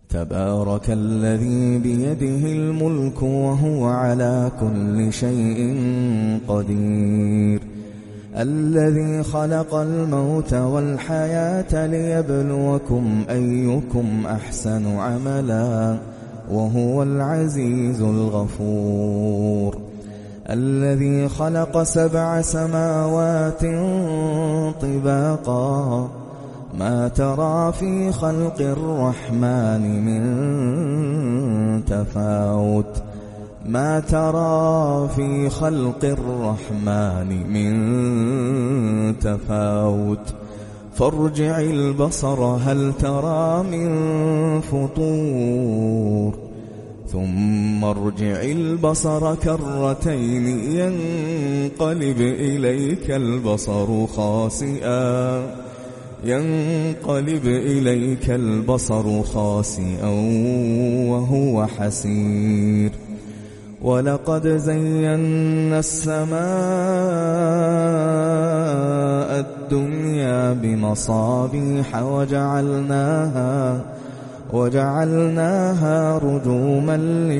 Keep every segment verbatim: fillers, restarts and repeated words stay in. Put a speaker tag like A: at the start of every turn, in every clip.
A: تبارك الذي بيده الملك وهو على كل شيء قدير الذي خلق الموت والحياة ليبلوكم أيكم أحسن عملا وهو العزيز الغفور الذي خلق سبع سماوات طباقا ما ترى في خلق الرحمن من تفاوت ما ترى في خلق الرحمن من تفاوت فارجع البصر هل ترى من فطور ثم ارجع البصر كرتين ينقلب إليك البصر خاسئا ينقلب إليك البصر خاسئا وهو حسير ولقد زينا السماء الدنيا بمصابيح وجعلناها وجعلناها رجوما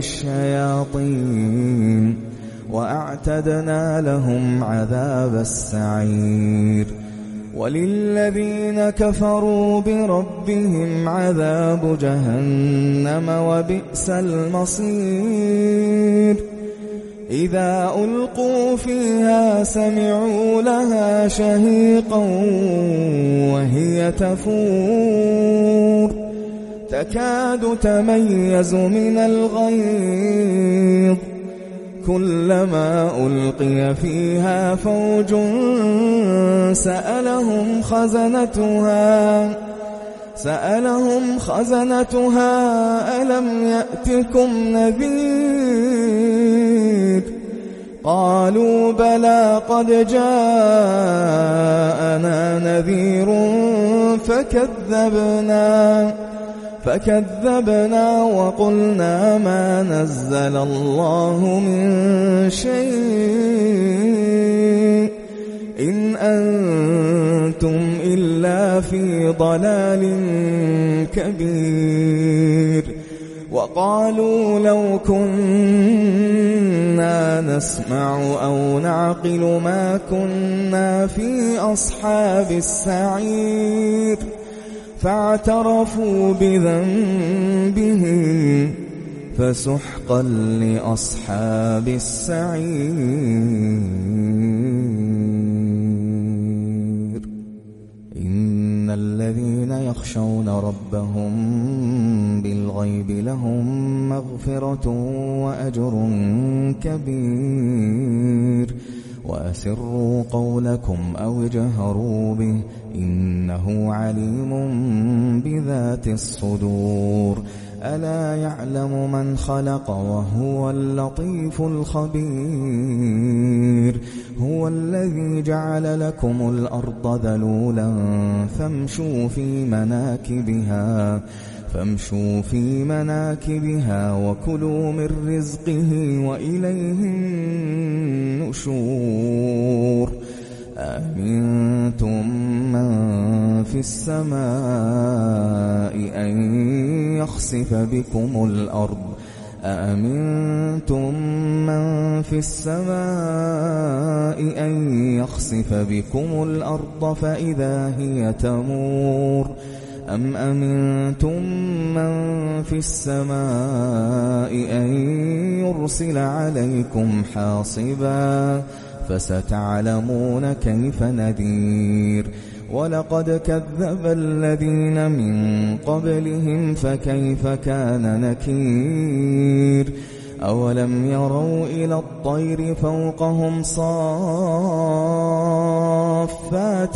A: للشياطين وأعتدنا لهم عذاب السعير وللذين كفروا بربهم عذاب جهنم وبئس المصير إذا ألقوا فيها سمعوا لها شهيقا وهي تفور تكاد تميز من الغيظ كلما ألقي فيها فوج سألهم خزنتها سألهم خزنتها ألم يأتكم نذير قالوا بلى قد جاءنا نذير فكذبنا فكذبنا وقلنا ما نزل الله من شيء إن أنتم إلا في ضلال كبير وقالوا لو كنا نسمع أو نعقل ما كنا في أصحاب السعير فاعترفوا بذنبهم فسحقا لأصحاب السعير إن الذين يخشون ربهم بالغيب لهم مغفرة وأجر كبير وأسروا قولكم أو اجهروا به إنه عليم بذات الصدور ألا يعلم من خلق وهو اللطيف الخبير هو الذي جعل لكم الأرض ذلولا فامشوا في مناكبها فامشوا في مناكبها وكلوا من رزقه وإليه النشور أأمنتم من في السماء أن يخسف بكم الأرض أأمنتم من في السماء أن يخسف بكم الأرض فإذا هي تمور أم أمنتم من في السماء أن يرسل عليكم حاصبا فستعلمون كيف نذير ولقد كذب الذين من قبلهم فكيف كان نكير أولم يروا إلى الطير فوقهم صافات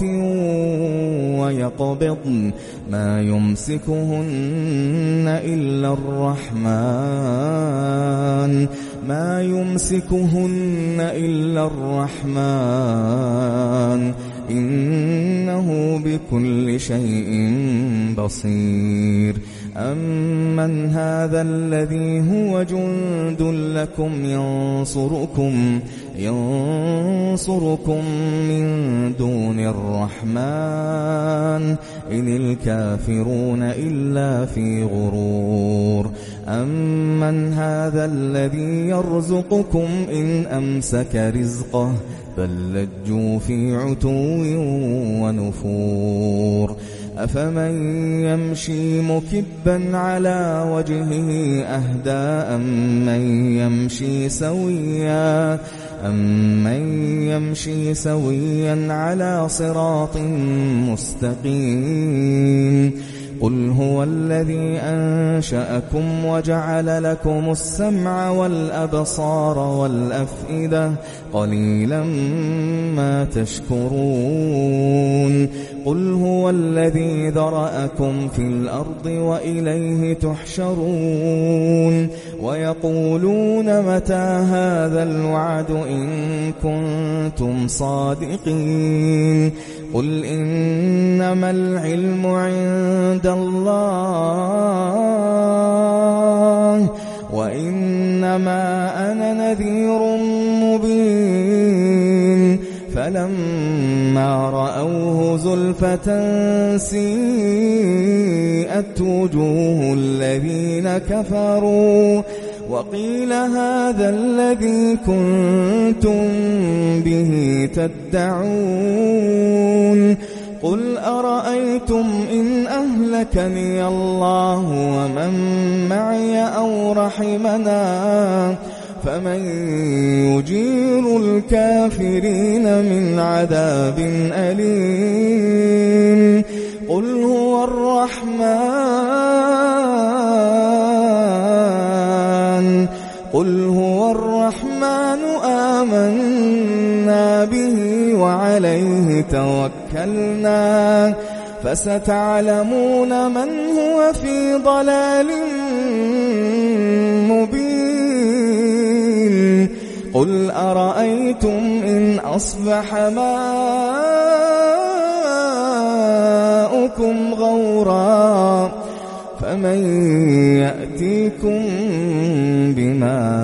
A: ويقبضن ما يمسكهن إلا الرحمن ما يمسكهن إلا الرحمن إنه بكل شيء بصير أمن هذا الذي هو جند لكم ينصركم ينصركم من دون الرحمن إن الكافرون إلا في غرور أمن هذا الذي يرزقكم إن أمسك رزقه بل لجوا في عتو ونفور أفمن يمشي مكبا على وجهه أهدى أمن يمشي سويا أمن يمشي سويا على صراط مستقيم قل هو الذي أنشأكم وجعل لكم السمع والأبصار والأفئدة قليلا ما تشكرون قل هو الذي ذرأكم في الأرض وإليه تحشرون ويقولون متى هذا الوعد إن كنتم صادقين قل إنما العلم عند الله وإنما أنا نذير مبين فلما رأوه زلفة سيئت وجوه الذين كفروا وقيل هذا الذي كنتم به تدعون قل أرأيتم إن أهلكني الله ومن معي أو رحمنا فمن يجير الكافرين من عذاب أليم قل هو الرحمن قل هو الرحمن آمنا به وعليه توكلنا فستعلمون من هو في ضلال مبين قل أرأيتم إن أصبح ماؤكم غورا فمن يأتيكم بماء